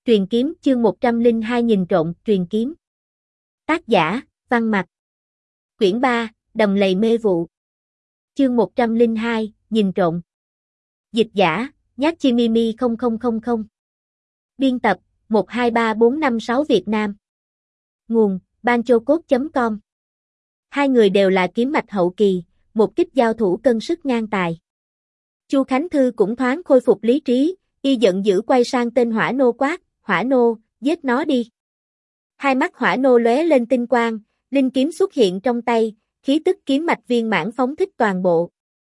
Truyền kiếm chương 102 nhìn trộm, truyền kiếm. Tác giả, Văn Mặc. Quyển 3, Đầm lầy mê vụ. Chương 102, nhìn trộm. Dịch giả, Nhát Chi Mimi 0000. Biên tập, 123456 Việt Nam. Nguồn, banchocode.com. Hai người đều là kiếm mạch hậu kỳ, một kích giao thủ cân sức ngang tài. Chu Khánh Thư cũng thoáng khôi phục lý trí, y giận dữ quay sang tên Hỏa Nô quát, Hỏa Nô, giết nó đi. Hai mắt Hỏa Nô lóe lên tinh quang, linh kiếm xuất hiện trong tay, khí tức kiếm mạch viên mãn phóng thích toàn bộ.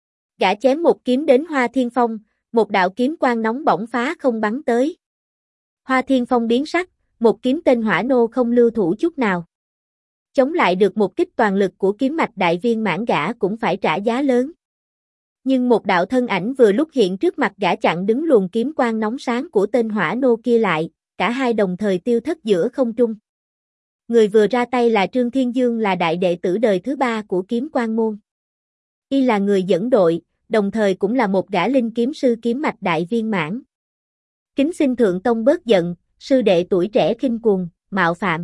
Gã chém một kiếm đến Hoa Thiên Phong, một đạo kiếm quang nóng bỏng phá không bắn tới. Hoa Thiên Phong biến sắc, một kiếm tên Hỏa Nô không lưu thủ chút nào. Chống lại được một kích toàn lực của kiếm mạch đại viên mãn gã cũng phải trả giá lớn. Nhưng một đạo thân ảnh vừa lúc hiện trước mặt gã chặn đứng luồng kiếm quang nóng sáng của tên Hỏa Nô kia lại, cả hai đồng thời tiêu thất giữa không trung. Người vừa ra tay là Trương Thiên Dương, là đại đệ tử đời thứ 3 của Kiếm Quang môn. Y là người dẫn đội, đồng thời cũng là một gã linh kiếm sư kiếm mạch đại viên mãn. Kính xin Thượng Tông bớt giận, sư đệ tuổi trẻ khinh cuồng, mạo phạm.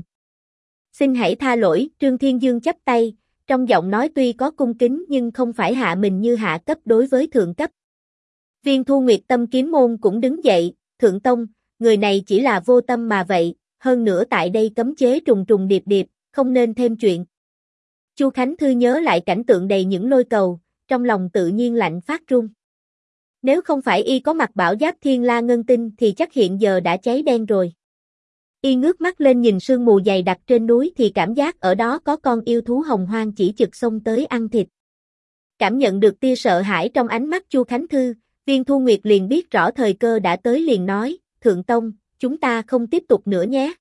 Xin hãy tha lỗi, Trương Thiên Dương chắp tay, trong giọng nói tuy có cung kính nhưng không phải hạ mình như hạ cấp đối với thượng cấp. Viên Thu Nguyệt Tâm Kiếm môn cũng đứng dậy, Thượng Tông, người này chỉ là vô tâm mà vậy, hơn nữa tại đây cấm chế trùng trùng điệp điệp, không nên thêm chuyện. Chu Khánh Thư nhớ lại cảnh tượng đầy những lôi cầu, trong lòng tự nhiên lạnh phát run. Nếu không phải y có mặc bảo giáp thiên la ngân tinh thì chắc hiện giờ đã cháy đen rồi. Y ngước mắt lên nhìn sương mù dày đặc trên núi thì cảm giác ở đó có con yêu thú hồng hoang chỉ chực xông tới ăn thịt. Cảm nhận được tia sợ hãi trong ánh mắt Chu Khánh Thư, Viên Thu Nguyệt liền biết rõ thời cơ đã tới liền nói, Thượng Tông, chúng ta không tiếp tục nữa nhé.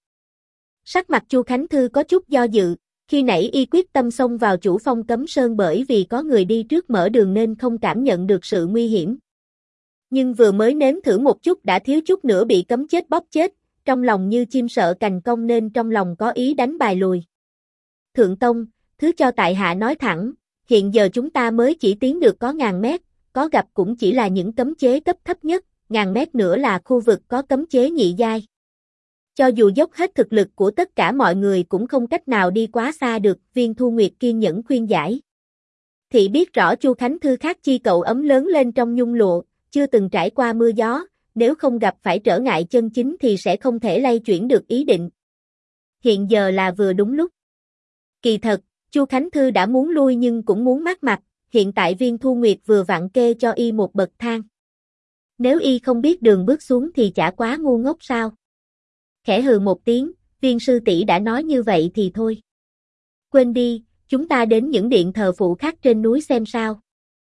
Sắc mặt Chu Khánh Thư có chút do dự, khi nãy y quyết tâm xông vào chủ phong cấm sơn bởi vì có người đi trước mở đường nên không cảm nhận được sự nguy hiểm. Nhưng vừa mới nếm thử một chút đã thiếu chút nữa bị cấm chết bóp chết, trong lòng như chim sợ cành cong nên trong lòng có ý đánh bài lùi. Thượng Tông, thứ cho tại hạ nói thẳng, hiện giờ chúng ta mới chỉ tiến được có 1000 mét, có gặp cũng chỉ là những cấm chế cấp thấp nhất, 1000 mét nữa là khu vực có cấm chế nhị giai. Cho dù dốc hết thực lực của tất cả mọi người cũng không cách nào đi quá xa được, Viên Thu Nguyệt kiên nhẫn khuyên giải. Thị biết rõ Chu Khánh Thư khác chi cậu ấm lớn lên trong nhung lụa, chưa từng trải qua mưa gió, nếu không gặp phải trở ngại chân chính thì sẽ không thể lay chuyển được ý định. Hiện giờ là vừa đúng lúc. Kỳ thật, Chu Khánh Thư đã muốn lui nhưng cũng muốn mát mặt, hiện tại Viên Thu Nguyệt vừa vặn kê cho y một bậc thang. Nếu y không biết đường bước xuống thì chả quá ngu ngốc sao? Khẽ hừ một tiếng, Viên sư tỷ đã nói như vậy thì thôi. Quên đi, chúng ta đến những điện thờ phụ khác trên núi xem sao.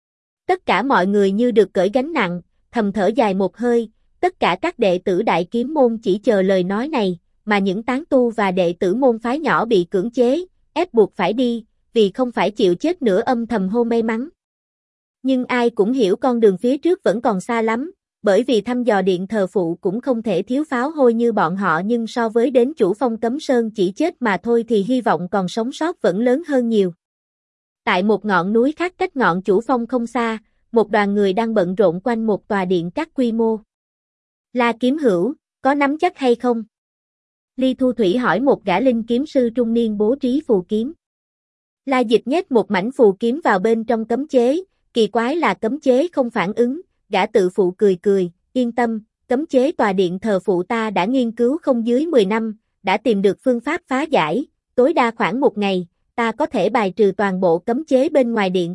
Tất cả mọi người như được cởi gánh nặng, thầm thở dài một hơi, tất cả các đệ tử Đại Kiếm môn chỉ chờ lời nói này, mà những tán tu và đệ tử môn phái nhỏ bị cưỡng chế, ép buộc phải đi, vì không phải chịu chết nữa âm thầm hô may mắn. Nhưng ai cũng hiểu con đường phía trước vẫn còn xa lắm, bởi vì thăm dò điện thờ phụ cũng không thể thiếu pháo hôi như bọn họ, nhưng so với đến chủ phong cấm sơn chỉ chết mà thôi thì hy vọng còn sống sót vẫn lớn hơn nhiều. Tại một ngọn núi khác cách ngọn chủ phong không xa, một đoàn người đang bận rộn quanh một tòa điện các quy mô. La Kiếm Hữu, có nắm chắc hay không? Ly Thu Thủy hỏi một gã linh kiếm sư trung niên bố trí phù kiếm. La Dịch nhét một mảnh phù kiếm vào bên trong cấm chế, kỳ quái là cấm chế không phản ứng, gã tự phụ cười cười, yên tâm, cấm chế tòa điện thờ phụ ta đã nghiên cứu không dưới 10 năm, đã tìm được phương pháp phá giải, tối đa khoảng 1 ngày, ta có thể bài trừ toàn bộ cấm chế bên ngoài điện.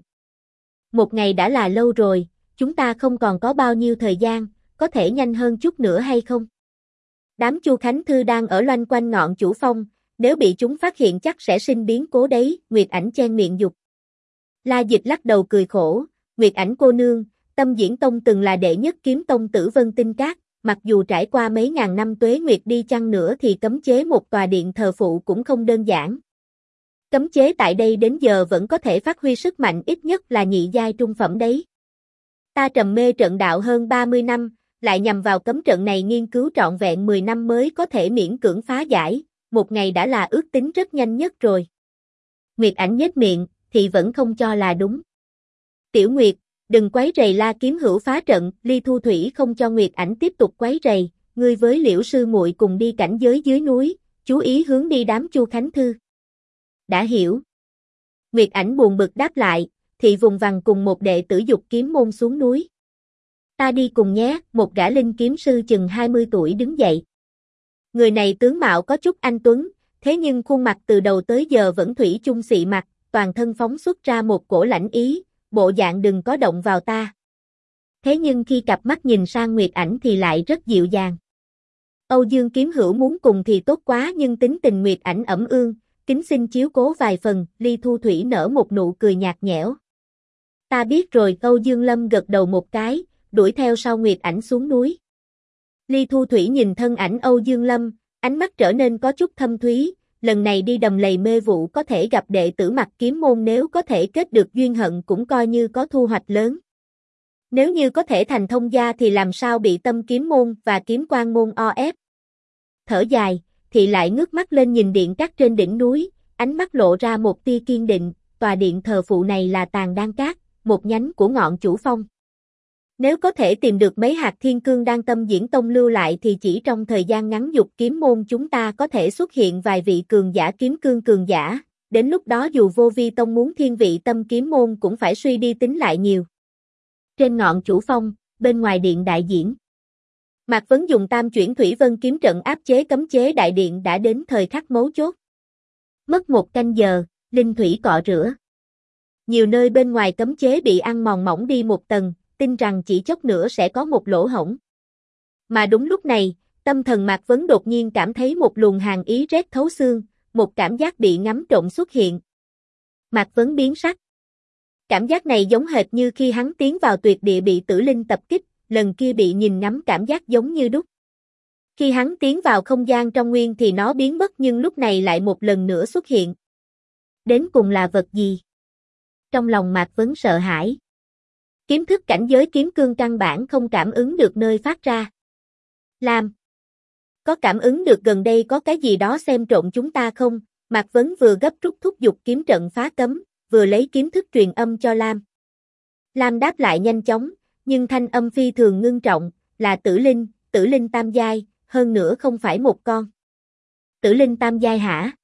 1 ngày đã là lâu rồi, chúng ta không còn có bao nhiêu thời gian, có thể nhanh hơn chút nữa hay không? Đám Chu Khánh Thư đang ở loanh quanh ngọn chủ phong, nếu bị chúng phát hiện chắc sẽ sinh biến cố đấy, Nguyệt Ảnh chen miệng dục. La Dịch lắc đầu cười khổ, Nguyệt Ảnh cô nương, Tâm Diễn Tông từng là đệ nhất kiếm tông tử Vân Tinh Các, mặc dù trải qua mấy ngàn năm tuế nguyệt đi chăng nữa thì cấm chế một tòa điện thờ phụ cũng không đơn giản. Cấm chế tại đây đến giờ vẫn có thể phát huy sức mạnh ít nhất là nhị giai trung phẩm đấy. Ta trầm mê trận đạo hơn 30 năm, lại nhằm vào cấm trận này nghiên cứu trọn vẹn 10 năm mới có thể miễn cưỡng phá giải, 1 ngày đã là ước tính rất nhanh nhất rồi. Nguyệt Ảnh nhếch miệng, thì vẫn không cho là đúng. Tiểu Nguyệt, đừng quấy rầy La Kiếm Hữu phá trận, Ly Thu Thủy không cho Nguyệt Ảnh tiếp tục quấy rầy, ngươi với Liễu sư muội cùng đi cảnh giới dưới núi, chú ý hướng đi đám Chu Khánh Thư. Đã hiểu. Nguyệt Ảnh buồn bực đáp lại, thị vùng vằng cùng một đệ tử dục kiếm môn xuống núi. Ta đi cùng nhé, một gã linh kiếm sư chừng 20 tuổi đứng dậy. Người này tướng mạo có chút anh tuấn, thế nhưng khuôn mặt từ đầu tới giờ vẫn thủy chung xị mặt, toàn thân phóng xuất ra một cổ lãnh ý, bộ dạng đừng có động vào ta. Thế nhưng khi cặp mắt nhìn sang Nguyệt Ảnh thì lại rất dịu dàng. Âu Dương Kiếm Hữu muốn cùng thì tốt quá nhưng tính tình Nguyệt Ảnh ẩm ương, kính xin chiếu cố vài phần, Ly Thu Thủy nở một nụ cười nhạt nhẽo. Ta biết rồi, Âu Dương Lâm gật đầu một cái, đuổi theo sau Nguyệt Ảnh xuống núi. Ly Thu Thủy nhìn thân ảnh Âu Dương Lâm, ánh mắt trở nên có chút thâm thúy, lần này đi Đầm Lầy Mê Vụ có thể gặp đệ tử Mặc Kiếm môn, nếu có thể kết được duyên hận cũng coi như có thu hoạch lớn. Nếu như có thể thành thông gia thì làm sao bị Tâm Kiếm môn và Kiếm Quang môn o ép. Thở dài, thì lại ngước mắt lên nhìn điện cát trên đỉnh núi, ánh mắt lộ ra một tia kiên định, tòa điện thờ phụ này là Tàn Đan Cát, một nhánh của ngọn Chủ Phong. Nếu có thể tìm được mấy hạt thiên cương đan tâm diễn tông lưu lại thì chỉ trong thời gian ngắn dục kiếm môn chúng ta có thể xuất hiện vài vị cường giả kiếm cương cường giả, đến lúc đó dù vô vi tông muốn thiên vị Tâm Kiếm môn cũng phải suy đi tính lại nhiều. Trên ngọn Chủ Phong, bên ngoài điện đại diễn. Mạc Vấn dùng tam chuyển thủy vân kiếm trận áp chế cấm chế đại điện đã đến thời khắc mấu chốt. Mất một canh giờ, linh thủy cọ rửa. Nhiều nơi bên ngoài cấm chế bị ăn mòn mỏng đi một tầng, tin rằng chỉ chốc nữa sẽ có một lỗ hổng. Mà đúng lúc này, tâm thần Mạc Vấn đột nhiên cảm thấy một luồng hàn ý rét thấu xương, một cảm giác bị ngắm trộm xuất hiện. Mạc Vấn biến sắc. Cảm giác này giống hệt như khi hắn tiến vào tuyệt địa bị tử linh tập kích, lần kia bị nhìn ngắm cảm giác giống như đúc. Khi hắn tiến vào không gian trong nguyên thì nó biến mất nhưng lúc này lại một lần nữa xuất hiện. Đến cùng là vật gì? Trong lòng Mạc Vấn sợ hãi. Kiếm thức cảnh giới kiếm cương căn bản không cảm ứng được nơi phát ra. Lam. Có cảm ứng được gần đây có cái gì đó xem trộn chúng ta không? Mạc Vấn vừa gấp rút thúc giục kiếm trận phá cấm, vừa lấy kiếm thức truyền âm cho Lam. Lam đáp lại nhanh chóng, nhưng thanh âm phi thường ngưng trọng, là tử linh tam giai, hơn nữa không phải một con. Tử linh tam giai hả?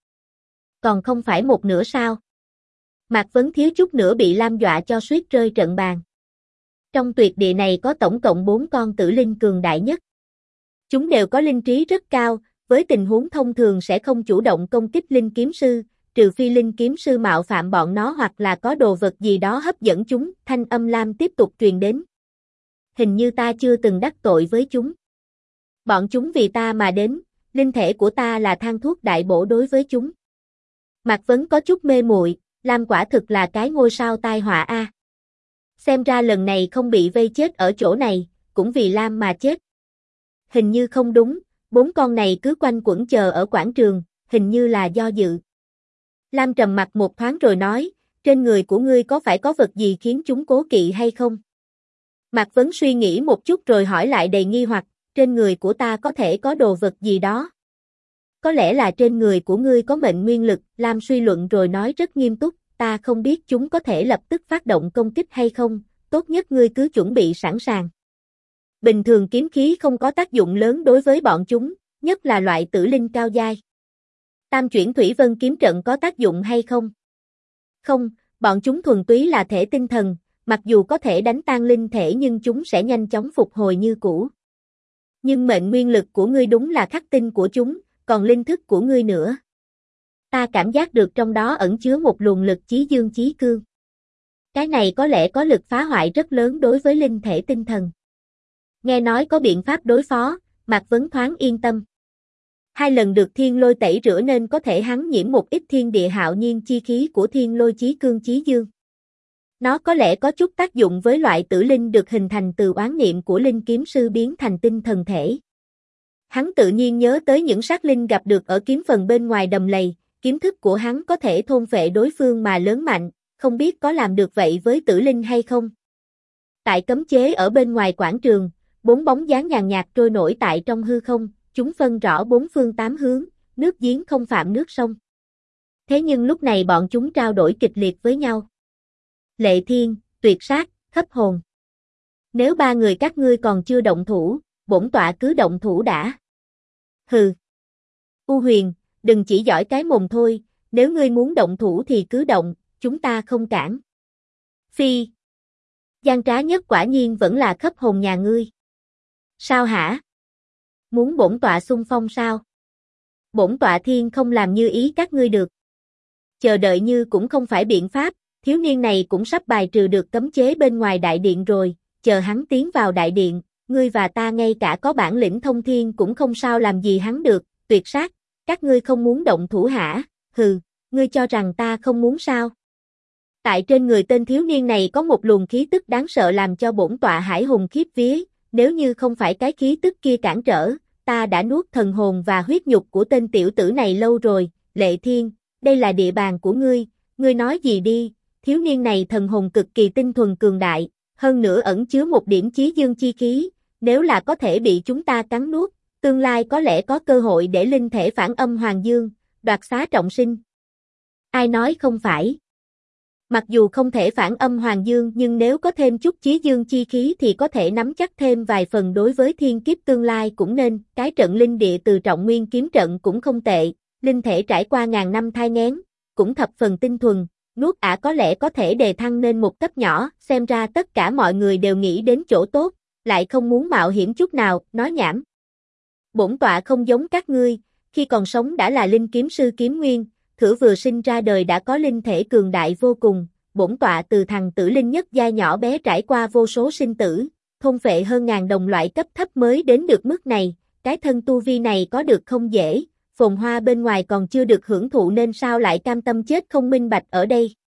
Còn không phải một nửa sao? Mạc Vấn thiếu chút nữa bị Lam dọa cho suýt rơi trận bàn. Trong tuyệt địa này có tổng cộng 4 con tử linh cường đại nhất. Chúng đều có linh trí rất cao, với tình huống thông thường sẽ không chủ động công kích linh kiếm sư, trừ phi linh kiếm sư mạo phạm bọn nó hoặc là có đồ vật gì đó hấp dẫn chúng, thanh âm Lam tiếp tục truyền đến. Hình như ta chưa từng đắc tội với chúng. Bọn chúng vì ta mà đến, linh thể của ta là thang thuốc đại bổ đối với chúng. Mạc Vấn có chút mê muội, Lam quả thực là cái ngôi sao tai họa a. Xem ra lần này không bị vây chết ở chỗ này, cũng vì Lam mà chết. Hình như không đúng, 4 con này cứ quanh quẩn chờ ở quảng trường, hình như là do dự. Lam trầm mặt một thoáng rồi nói, trên người của ngươi có phải có vật gì khiến chúng cố kỵ hay không? Mạc Vấn suy nghĩ một chút rồi hỏi lại đầy nghi hoặc, trên người của ta có thể có đồ vật gì đó. Có lẽ là trên người của ngươi có mệnh nguyên lực, Lam suy luận rồi nói rất nghiêm túc, ta không biết chúng có thể lập tức phát động công kích hay không, tốt nhất ngươi cứ chuẩn bị sẵn sàng. Bình thường kiếm khí không có tác dụng lớn đối với bọn chúng, nhất là loại tử linh cao giai. Tam chuyển thủy vân kiếm trận có tác dụng hay không? Không, bọn chúng thuần túy là thể tinh thần, mặc dù có thể đánh tan linh thể nhưng chúng sẽ nhanh chóng phục hồi như cũ. Nhưng mệnh nguyên lực của ngươi đúng là khắc tinh của chúng, còn linh thức của ngươi nữa. Ta cảm giác được trong đó ẩn chứa một luồng lực chí dương chí cương. Cái này có lẽ có lực phá hoại rất lớn đối với linh thể tinh thần. Nghe nói có biện pháp đối phó, Mạc Vấn thoáng yên tâm. 2 lần được thiên lôi tẩy rửa nên có thể hắn nhiễm một ít thiên địa hạo nhiên chi khí của thiên lôi chí cương chí dương. Nó có lẽ có chút tác dụng với loại tử linh được hình thành từ oán niệm của linh kiếm sư biến thành tinh thần thể. Hắn tự nhiên nhớ tới những sát linh gặp được ở kiếm phần bên ngoài đầm lầy, kiếm thức của hắn có thể thôn phệ đối phương mà lớn mạnh, không biết có làm được vậy với tử linh hay không. Tại cấm chế ở bên ngoài quảng trường, 4 bóng dáng nhàn nhạt trôi nổi tại trong hư không, chúng phân rõ 4 phương 8 hướng, nước giếng không phạm nước sông. Thế nhưng lúc này bọn chúng trao đổi kịch liệt với nhau. Lệ Thiên, Tuyệt Sát, Hấp Hồn. Nếu 3 người các ngươi còn chưa động thủ, bổn tọa cứ động thủ đã. Hừ. U Huyền, đừng chỉ giỏi cái mồm thôi, nếu ngươi muốn động thủ thì cứ động, chúng ta không cản. Phi. Gian trá nhất quả nhiên vẫn là khấp hồn nhà ngươi. Sao hả? Muốn bổn tọa xung phong sao? Bổn tọa thiên không làm như ý các ngươi được. Chờ đợi như cũng không phải biện pháp, thiếu niên này cũng sắp bài trừ được cấm chế bên ngoài đại điện rồi, chờ hắn tiến vào đại điện, ngươi và ta ngay cả có bản lĩnh thông thiên cũng không sao làm gì hắn được, tuyệt sát, các ngươi không muốn động thủ hả? Hừ, ngươi cho rằng ta không muốn sao? Tại trên người tên thiếu niên này có một luồng khí tức đáng sợ làm cho bổn tọa hải hùng khiếp vía, nếu như không phải cái khí tức kia cản trở, ta đã nuốt thần hồn và huyết nhục của tên tiểu tử này lâu rồi. Lệ Thiên, đây là địa bàn của ngươi nói gì đi? Thiếu niên này thần hồn cực kỳ tinh thuần cường đại, hơn nữa ẩn chứa một điểm chí dương chi khí, nếu là có thể bị chúng ta cắn nuốt, tương lai có lẽ có cơ hội để linh thể phản âm Hoàng Dương, đoạt xá trọng sinh. Ai nói không phải? Mặc dù không thể phản âm Hoàng Dương nhưng nếu có thêm chút chí dương chi khí thì có thể nắm chắc thêm vài phần đối với thiên kiếp tương lai cũng nên, cái trận linh địa từ trọng nguyên kiếm trận cũng không tệ, linh thể trải qua ngàn năm thai nghén, cũng thập phần tinh thuần, nuốt ả có lẽ có thể đề thăng lên một cấp nhỏ, xem ra tất cả mọi người đều nghĩ đến chỗ tốt, lại không muốn mạo hiểm chút nào, nói nhảm. Bổn tọa không giống các ngươi, khi còn sống đã là linh kiếm sư kiếm nguyên, thử vừa sinh ra đời đã có linh thể cường đại vô cùng, bổn tọa từ thằng tử linh nhất giai nhỏ bé trải qua vô số sinh tử, thôn phệ hơn ngàn đồng loại cấp thấp mới đến được mức này, cái thân tu vi này có được không dễ, phồn hoa bên ngoài còn chưa được hưởng thụ nên sao lại cam tâm chết không minh bạch ở đây.